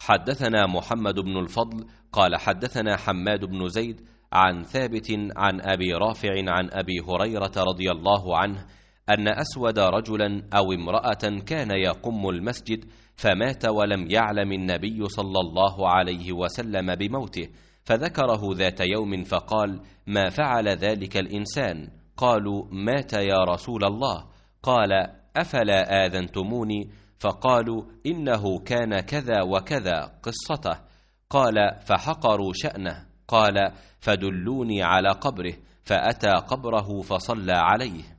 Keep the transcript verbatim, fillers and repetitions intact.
حدثنا محمد بن الفضل قال حدثنا حماد بن زيد عن ثابت عن أبي رافع عن أبي هريرة رضي الله عنه أن أسود رجلا أو امرأة كان يقم المسجد فمات ولم يعلم النبي صلى الله عليه وسلم بموته، فذكره ذات يوم فقال: ما فعل ذلك الإنسان؟ قالوا: مات يا رسول الله. قال: أفلا آذنتموني؟ فقالوا: إنه كان كذا وكذا قصته. قال: فحقروا شأنه. قال: فدلوني على قبره، فأتى قبره فصلى عليه.